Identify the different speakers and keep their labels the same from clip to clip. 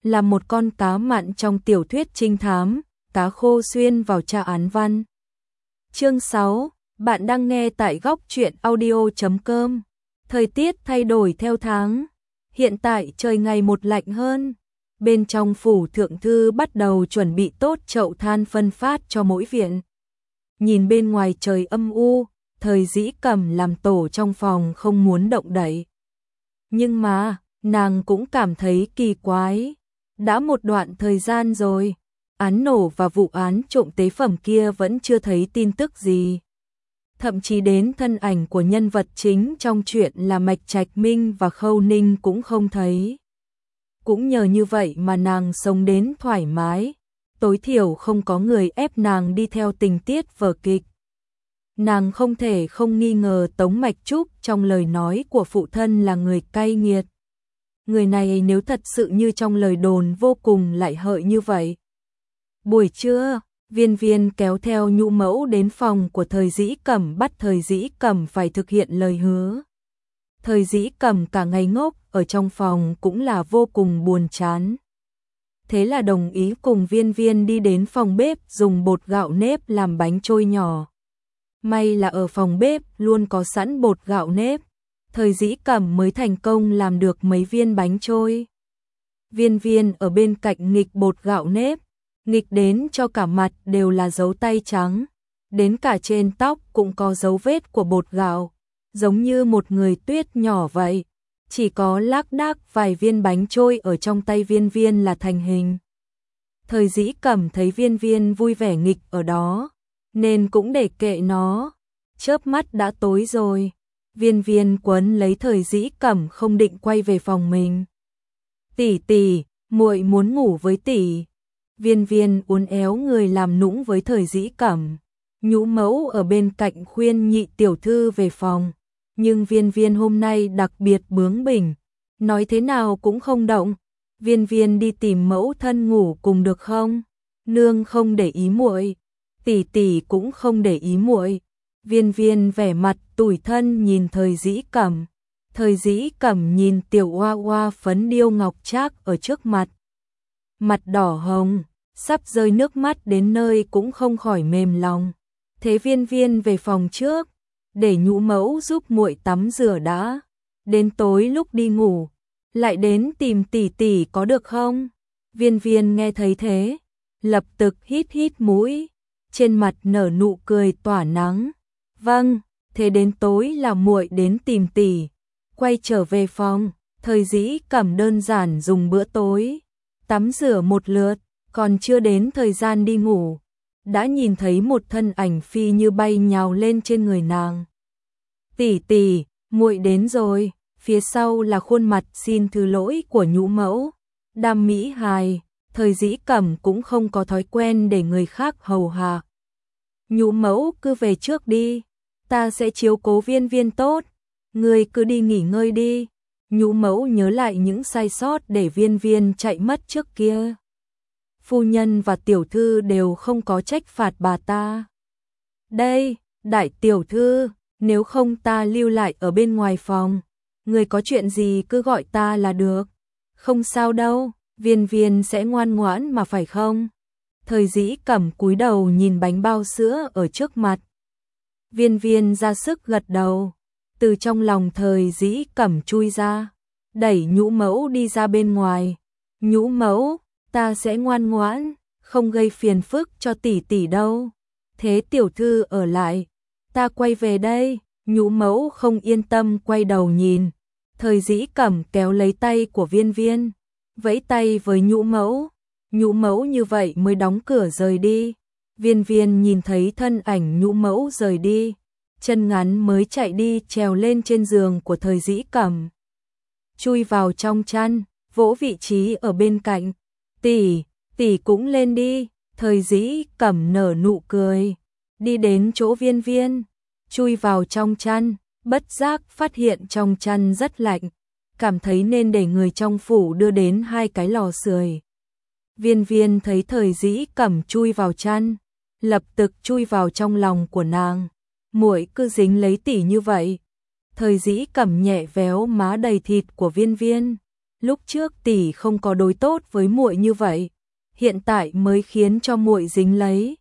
Speaker 1: là một con cá mặn trong tiểu thuyết trinh thám, cá khô xuyên vào tra án văn. Chương 6, bạn đang nghe tại góc truyện audio.com. Thời tiết thay đổi theo tháng, hiện tại trời ngày một lạnh hơn. Bên trong phủ thượng thư bắt đầu chuẩn bị tốt chậu than phân phát cho mỗi viện. Nhìn bên ngoài trời âm u, Thời Dĩ Cầm làm tổ trong phòng không muốn động đậy. Nhưng mà, nàng cũng cảm thấy kỳ quái. Đã một đoạn thời gian rồi, án nổ và vụ án trộm tế phẩm kia vẫn chưa thấy tin tức gì. Thậm chí đến thân ảnh của nhân vật chính trong chuyện là Mạch Trạch Minh và Khâu Ninh cũng không thấy. Cũng nhờ như vậy mà nàng sống đến thoải mái, tối thiểu không có người ép nàng đi theo tình tiết vở kịch. Nàng không thể không nghi ngờ Tống Mạch Trúc trong lời nói của phụ thân là người cay nghiệt. Người này nếu thật sự như trong lời đồn vô cùng lại hợi như vậy. Buổi trưa, Viên Viên kéo theo Nhũ Mẫu đến phòng của Thời Dĩ Cẩm, bắt Thời Dĩ Cẩm phải thực hiện lời hứa. Thời Dĩ Cẩm cả ngày ngốc ở trong phòng cũng là vô cùng buồn chán. Thế là đồng ý cùng Viên Viên đi đến phòng bếp dùng bột gạo nếp làm bánh trôi nhỏ. May là ở phòng bếp luôn có sẵn bột gạo nếp, Thời Dĩ Cẩm mới thành công làm được mấy viên bánh trôi. Viên Viên ở bên cạnh nghịch bột gạo nếp, nghịch đến cho cả mặt đều là dấu tay trắng, đến cả trên tóc cũng có dấu vết của bột gạo, giống như một người tuyết nhỏ vậy. Chỉ có lác đác vài viên bánh trôi ở trong tay Viên Viên là thành hình. Thời Dĩ Cẩm thấy Viên Viên vui vẻ nghịch ở đó, nên cũng để kệ nó. Chớp mắt đã tối rồi, Viên Viên quấn lấy Thời Dĩ Cẩm không định quay về phòng mình. "Tỷ tỷ, muội muốn ngủ với tỷ." Viên Viên uốn éo người làm nũng với Thời Dĩ Cẩm. Nhũ Mẫu ở bên cạnh khuyên nhị tiểu thư về phòng, nhưng Viên Viên hôm nay đặc biệt bướng bỉnh, nói thế nào cũng không động. "Viên Viên đi tìm mẫu thân ngủ cùng được không? Nương không để ý muội, tỷ tỷ cũng không để ý muội." Viên Viên vẻ mặt tủi thân nhìn Thời Dĩ Cẩm. Thời Dĩ Cẩm nhìn tiểu oa oa phấn điêu ngọc trác ở trước mặt, mặt đỏ hồng, sắp rơi nước mắt đến nơi cũng không khỏi mềm lòng. Thế Viên Viên về phòng trước, để Nhũ Mẫu giúp muội tắm rửa đã, đến tối lúc đi ngủ lại đến tìm tỷ tỷ có được không? Viên Viên nghe thấy thế, lập tức hít hít mũi, trên mặt nở nụ cười tỏa nắng. "Vâng, thế đến tối là muội đến tìm tỷ." Quay trở về phòng, Thời Dĩ Cẩm đơn giản dùng bữa tối, tắm rửa một lượt, còn chưa đến thời gian đi ngủ, đã nhìn thấy một thân ảnh phi như bay nhào lên trên người nàng. "Tỷ tỷ, muội đến rồi." Phía sau là khuôn mặt xin thứ lỗi của Nhũ Mẫu. Đam mỹ hài, Thời Dĩ Cẩm cũng không có thói quen để người khác hầu hạ. "Nhũ Mẫu cứ về trước đi, ta sẽ chiếu cố Viên Viên tốt, ngươi cứ đi nghỉ ngơi đi." Nhũ Mẫu nhớ lại những sai sót để Viên Viên chạy mất trước kia. "Phu nhân và tiểu thư đều không có trách phạt bà ta. Đây, đại tiểu thư, nếu không ta lưu lại ở bên ngoài phòng, người có chuyện gì cứ gọi ta là được." "Không sao đâu, Viên Viên sẽ ngoan ngoãn mà phải không?" Thời Dĩ Cẩm cúi đầu nhìn bánh bao sữa ở trước mặt. Viên Viên ra sức gật đầu. Từ trong lòng Thời Dĩ Cẩm chui ra, đẩy Nhũ Mẫu đi ra bên ngoài. "Nhũ Mẫu, ta sẽ ngoan ngoãn, không gây phiền phức cho tỷ tỷ đâu. Thế tiểu thư ở lại, ta quay về đây." Nhũ Mẫu không yên tâm quay đầu nhìn. Thời Dĩ Cẩm kéo lấy tay của Viên Viên, vẫy tay với Nhũ Mẫu. Nhũ Mẫu như vậy mới đóng cửa rời đi. Viên Viên nhìn thấy thân ảnh Nhũ Mẫu rời đi, chân ngắn mới chạy đi trèo lên trên giường của Thời Dĩ Cẩm, chui vào trong chăn, vỗ vị trí ở bên cạnh. "Tỷ, tỷ cũng lên đi." Thời Dĩ Cẩm nở nụ cười, đi đến chỗ Viên Viên, chui vào trong chăn, bất giác phát hiện trong chăn rất lạnh, cảm thấy nên để người trong phủ đưa đến 2 cái lò sưởi. Viên Viên thấy Thời Dĩ Cẩm chui vào chăn, lập tức chui vào trong lòng của nàng. "Muội cứ dính lấy tỷ như vậy." Thời Dĩ Cẩm nhẹ véo má đầy thịt của Viên Viên, lúc trước tỷ không có đối tốt với muội như vậy, hiện tại mới khiến cho muội dính lấy.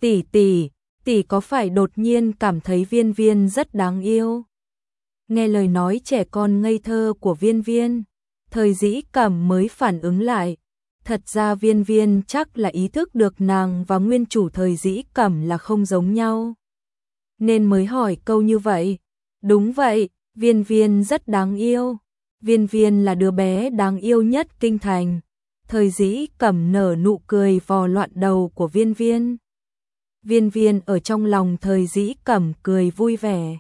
Speaker 1: Tỷ có phải đột nhiên cảm thấy Viên Viên rất đáng yêu? Nghe lời nói trẻ con ngây thơ của Viên Viên, Thời Dĩ Cẩm mới phản ứng lại. Thật ra Viên Viên chắc là ý thức được nàng và nguyên chủ Thời Dĩ Cẩm là không giống nhau, nên mới hỏi câu như vậy. Đúng vậy, Viên Viên rất đáng yêu. Viên Viên là đứa bé đáng yêu nhất kinh thành. Thời Dĩ Cẩm nở nụ cười vò loạn đầu của Viên Viên. Viên Viên ở trong lòng Thời Dĩ Cẩm cười vui vẻ.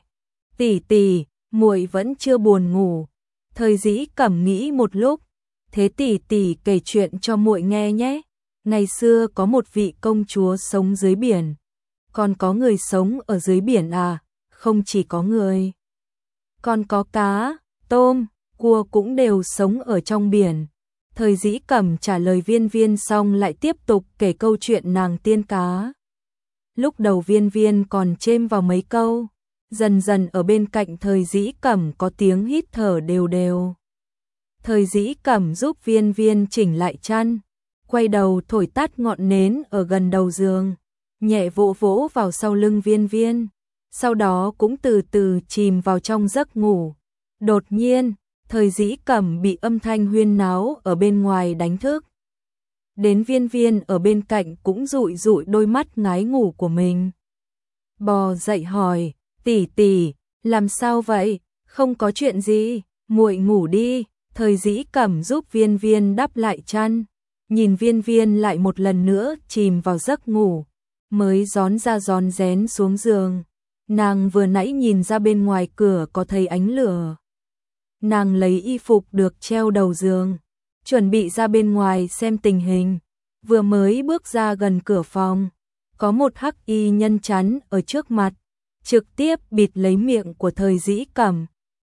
Speaker 1: Tỷ, muội vẫn chưa buồn ngủ. Thời Dĩ Cẩm nghĩ một lúc. Thế tỷ kể chuyện cho muội nghe nhé. Ngày xưa có một vị công chúa sống dưới biển. Còn có người sống ở dưới biển à? Không chỉ có người. Còn có cá, tôm, cua cũng đều sống ở trong biển. Thời Dĩ Cẩm trả lời Viên Viên xong lại tiếp tục kể câu chuyện nàng tiên cá. Lúc đầu Viên Viên còn chêm vào mấy câu, dần dần ở bên cạnh Thời Dĩ Cẩm có tiếng hít thở đều đều. Thời Dĩ Cẩm giúp Viên Viên chỉnh lại chăn, quay đầu thổi tắt ngọn nến ở gần đầu giường, nhẹ vỗ vỗ vào sau lưng Viên Viên, sau đó cũng từ từ chìm vào trong giấc ngủ. Đột nhiên, Thời Dĩ Cẩm bị âm thanh huyên náo ở bên ngoài đánh thức. Đến Viên Viên ở bên cạnh cũng dụi dụi đôi mắt ngái ngủ của mình. Bò dậy hỏi, tỷ, làm sao vậy? Không có chuyện gì, muội ngủ đi. Thời Dĩ Cẩm giúp Viên Viên đắp lại chăn, nhìn Viên Viên lại một lần nữa chìm vào giấc ngủ, mới rón ra rón rén xuống giường. Nàng vừa nãy nhìn ra bên ngoài cửa có thấy ánh lửa. Nàng lấy y phục được treo đầu giường, chuẩn bị ra bên ngoài xem tình hình. Vừa mới bước ra gần cửa phòng, có một hắc y nhân chắn ở trước mặt, trực tiếp bịt lấy miệng của Thời Dĩ Cẩm.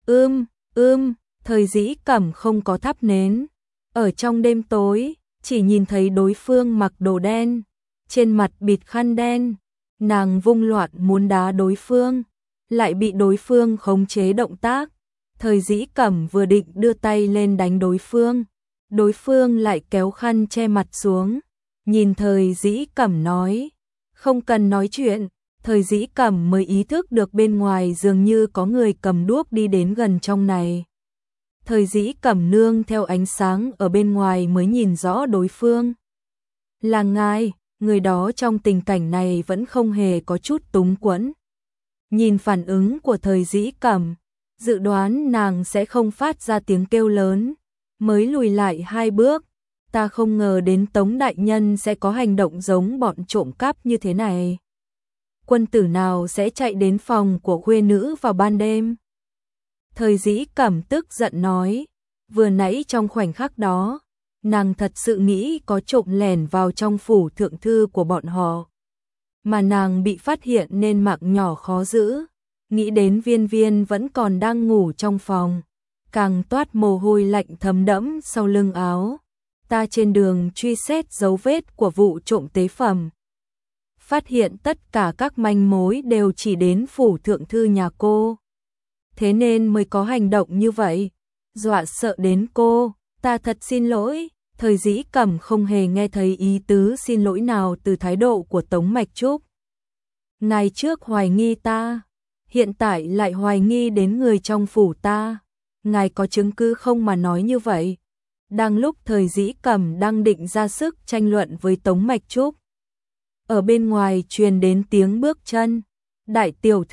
Speaker 1: Thời Dĩ Cẩm không có thắp nến. Ở trong đêm tối, chỉ nhìn thấy đối phương mặc đồ đen, trên mặt bịt khăn đen. Nàng vung loạn muốn đá đối phương, lại bị đối phương khống chế động tác. Thời Dĩ Cẩm vừa định đưa tay lên đánh đối phương lại kéo khăn che mặt xuống. Nhìn Thời Dĩ Cẩm nói, không cần nói chuyện. Thời Dĩ Cẩm mới ý thức được bên ngoài dường như có người cầm đuốc đi đến gần trong này. Thời Dĩ Cẩm nương theo ánh sáng ở bên ngoài mới nhìn rõ đối phương. Là ngài, người đó trong tình cảnh này vẫn không hề có chút túng quẫn. Nhìn phản ứng của Thời Dĩ Cẩm, dự đoán nàng sẽ không phát ra tiếng kêu lớn, mới lùi lại 2 bước. Ta không ngờ đến Tống đại nhân sẽ có hành động giống bọn trộm cắp như thế này. Quân tử nào sẽ chạy đến phòng của khuê nữ vào ban đêm? Thời Dĩ Cẩm tức giận nói, vừa nãy trong khoảnh khắc đó, nàng thật sự nghĩ có trộm lẻn vào trong phủ thượng thư của bọn họ. Mà nàng bị phát hiện nên mạng nhỏ khó giữ, nghĩ đến Viên Viên vẫn còn đang ngủ trong phòng, càng toát mồ hôi lạnh thấm đẫm sau lưng áo. Ta trên đường truy xét dấu vết của vụ trộm tế phẩm, phát hiện tất cả các manh mối đều chỉ đến phủ thượng thư nhà cô. Thế nên mới có hành động như vậy, dọa sợ đến cô. Ta thật xin lỗi. Thời Dĩ Cẩm không hề nghe thấy ý tứ xin lỗi nào từ thái độ của Tống Mạch Trúc. Ngày trước hoài nghi ta, hiện tại lại hoài nghi đến người trong phủ ta. Ngài có chứng cứ không mà nói như vậy? Đang lúc Thời Dĩ Cẩm đang định ra sức tranh luận với Tống Mạch Trúc, ở bên ngoài truyền đến tiếng bước chân. Đại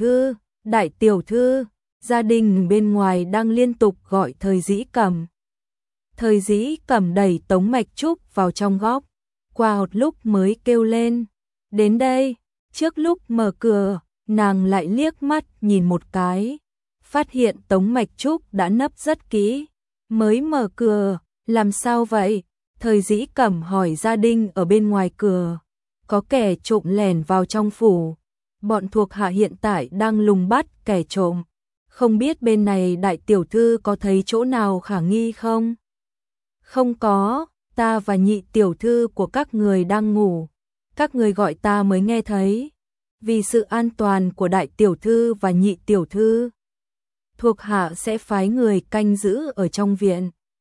Speaker 1: tiểu thư, gia đình bên ngoài đang liên tục gọi Thời Dĩ Cẩm. Thời Dĩ Cẩm đẩy Tống Mạch Trúc vào trong góc, qua một lúc mới kêu lên, đến đây. Trước lúc mở cửa, nàng lại liếc mắt nhìn một cái, phát hiện Tống Mạch Trúc đã nấp rất kỹ, mới mở cửa. Làm sao vậy? Thời Dĩ Cẩm hỏi gia đình ở bên ngoài cửa. Có kẻ trộm lẻn vào trong phủ, bọn thuộc hạ hiện tại đang lùng bắt kẻ trộm. Không biết bên này đại tiểu thư có thấy chỗ nào khả nghi không? Không có, ta và nhị tiểu thư của các người đang ngủ. Các người gọi ta mới nghe thấy. Vì sự an toàn của đại tiểu thư và nhị tiểu thư, thuộc hạ sẽ phái người canh giữ ở trong viện.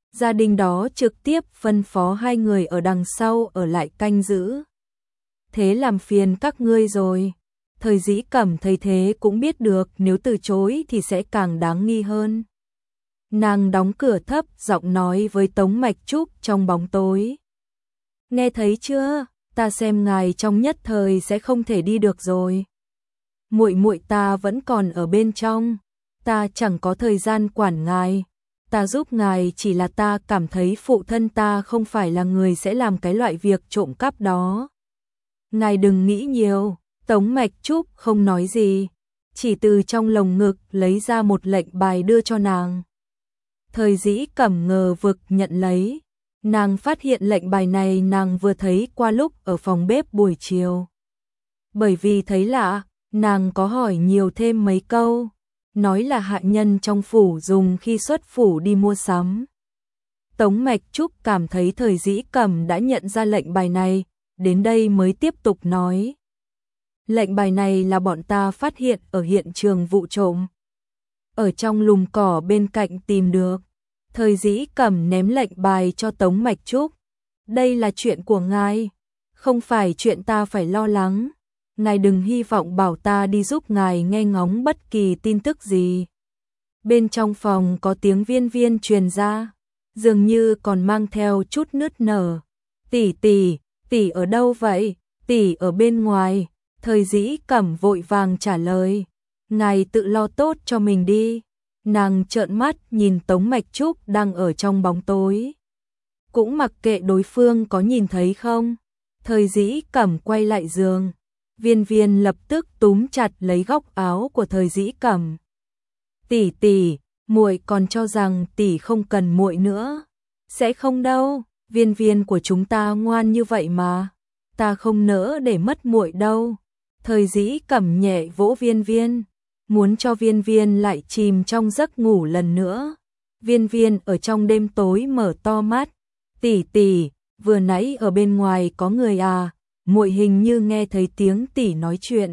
Speaker 1: Gia đình đó trực tiếp phân phó hai người ở đằng sau ở lại canh giữ. Thế làm phiền các ngươi rồi. Thời Dĩ Cẩm thấy thế cũng biết được nếu từ chối thì sẽ càng đáng nghi hơn. Nàng đóng cửa thấp giọng nói với Tống Mạch Trúc trong bóng tối. Nghe thấy chưa, ta xem ngài trong nhất thời sẽ không thể đi được rồi. Muội muội ta vẫn còn ở bên trong, ta chẳng có thời gian quản ngài. Ta giúp ngài chỉ là ta cảm thấy phụ thân ta không phải là người sẽ làm cái loại việc trộm cắp đó. Ngài đừng nghĩ nhiều. Tống Mạch Trúc không nói gì, chỉ từ trong lồng ngực lấy ra một lệnh bài đưa cho nàng. Thời Dĩ Cẩm ngờ vực nhận lấy, nàng phát hiện lệnh bài này nàng vừa thấy qua lúc ở phòng bếp buổi chiều. Bởi vì thấy lạ, nàng có hỏi nhiều thêm mấy câu, nói là hạ nhân trong phủ dùng khi xuất phủ đi mua sắm. Tống Mạch Trúc cảm thấy Thời Dĩ Cẩm đã nhận ra lệnh bài này, đến đây mới tiếp tục nói. Lệnh bài này là bọn ta phát hiện ở hiện trường vụ trộm. Ở trong lùm cỏ bên cạnh tìm được. Thời Dĩ Cẩm ném lệnh bài cho Tống Mạch Trúc. Đây là chuyện của ngài, không phải chuyện ta phải lo lắng. Ngài đừng hy vọng bảo ta đi giúp ngài nghe ngóng bất kỳ tin tức gì. Bên trong phòng có tiếng Viên Viên truyền ra, dường như còn mang theo chút nức nở. Tỷ tỷ, tỷ ở đâu vậy? Tỷ ở bên ngoài. Thời Dĩ Cẩm vội vàng trả lời, ngài tự lo tốt cho mình đi. Nàng trợn mắt nhìn Tống Mạch Trúc đang ở trong bóng tối, cũng mặc kệ đối phương có nhìn thấy không. Thời Dĩ Cẩm quay lại giường, Viên Viên lập tức túm chặt lấy góc áo của Thời Dĩ Cẩm. Tỷ tỷ, muội còn cho rằng tỷ không cần muội nữa. Sẽ không đâu, Viên Viên của chúng ta ngoan như vậy mà, ta không nỡ để mất muội đâu. Thời Dĩ Cẩm nhẹ vỗ Viên Viên, muốn cho Viên Viên lại chìm trong giấc ngủ lần nữa. Viên Viên ở trong đêm tối mở to mắt, tỷ tỷ, vừa nãy ở bên ngoài có người à? Muội hình như nghe thấy tiếng tỷ nói chuyện.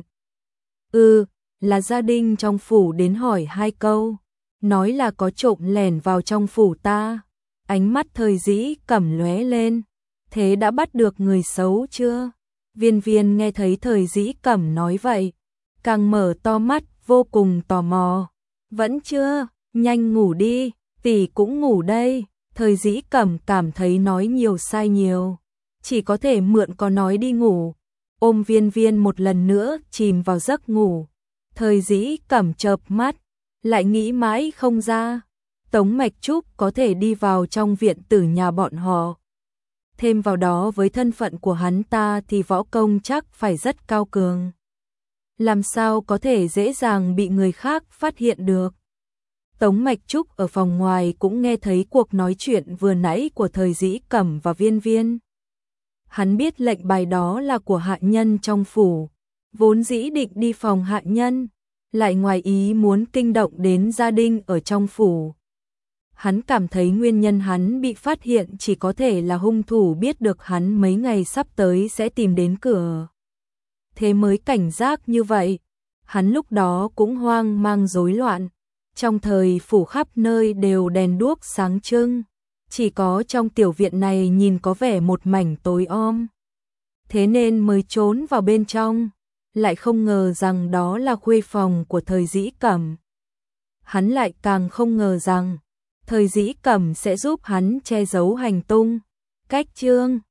Speaker 1: Là gia đình trong phủ đến hỏi 2 câu, nói là có trộm lẻn vào trong phủ ta. Ánh mắt Thời Dĩ Cẩm lóe lên, thế đã bắt được người xấu chưa? Viên Viên nghe thấy Thời Dĩ Cẩm nói vậy, càng mở to mắt vô cùng tò mò. Vẫn chưa, nhanh ngủ đi, tỷ cũng ngủ đây. Thời Dĩ Cẩm cảm thấy nói nhiều sai nhiều, chỉ có thể mượn có nói đi ngủ. Ôm Viên Viên một lần nữa chìm vào giấc ngủ. Thời Dĩ Cẩm chợp mắt, lại nghĩ mãi không ra. Tống Mạch Trúc có thể đi vào trong viện tử nhà bọn họ. Thêm vào đó với thân phận của hắn ta thì võ công chắc phải rất cao cường. Làm sao có thể dễ dàng bị người khác phát hiện được. Tống Mạch Trúc ở phòng ngoài cũng nghe thấy cuộc nói chuyện vừa nãy của Thời Dĩ Cẩm và Viên Viên. Hắn biết lệnh bài đó là của hạ nhân trong phủ, vốn dĩ định đi phòng hạ nhân, lại ngoài ý muốn kinh động đến gia đình ở trong phủ. Hắn cảm thấy nguyên nhân hắn bị phát hiện chỉ có thể là hung thủ biết được hắn mấy ngày sắp tới sẽ tìm đến cửa. Thế mới cảnh giác như vậy. Hắn lúc đó cũng hoang mang rối loạn. Trong thời phủ khắp nơi đều đèn đuốc sáng trưng, chỉ có trong tiểu viện này nhìn có vẻ một mảnh tối om. Thế nên mới trốn vào bên trong, lại không ngờ rằng đó là khuê phòng của Thời Dĩ Cẩm. Hắn lại càng không ngờ rằng Thời Dĩ Cẩm sẽ giúp hắn che giấu hành tung. Cách chương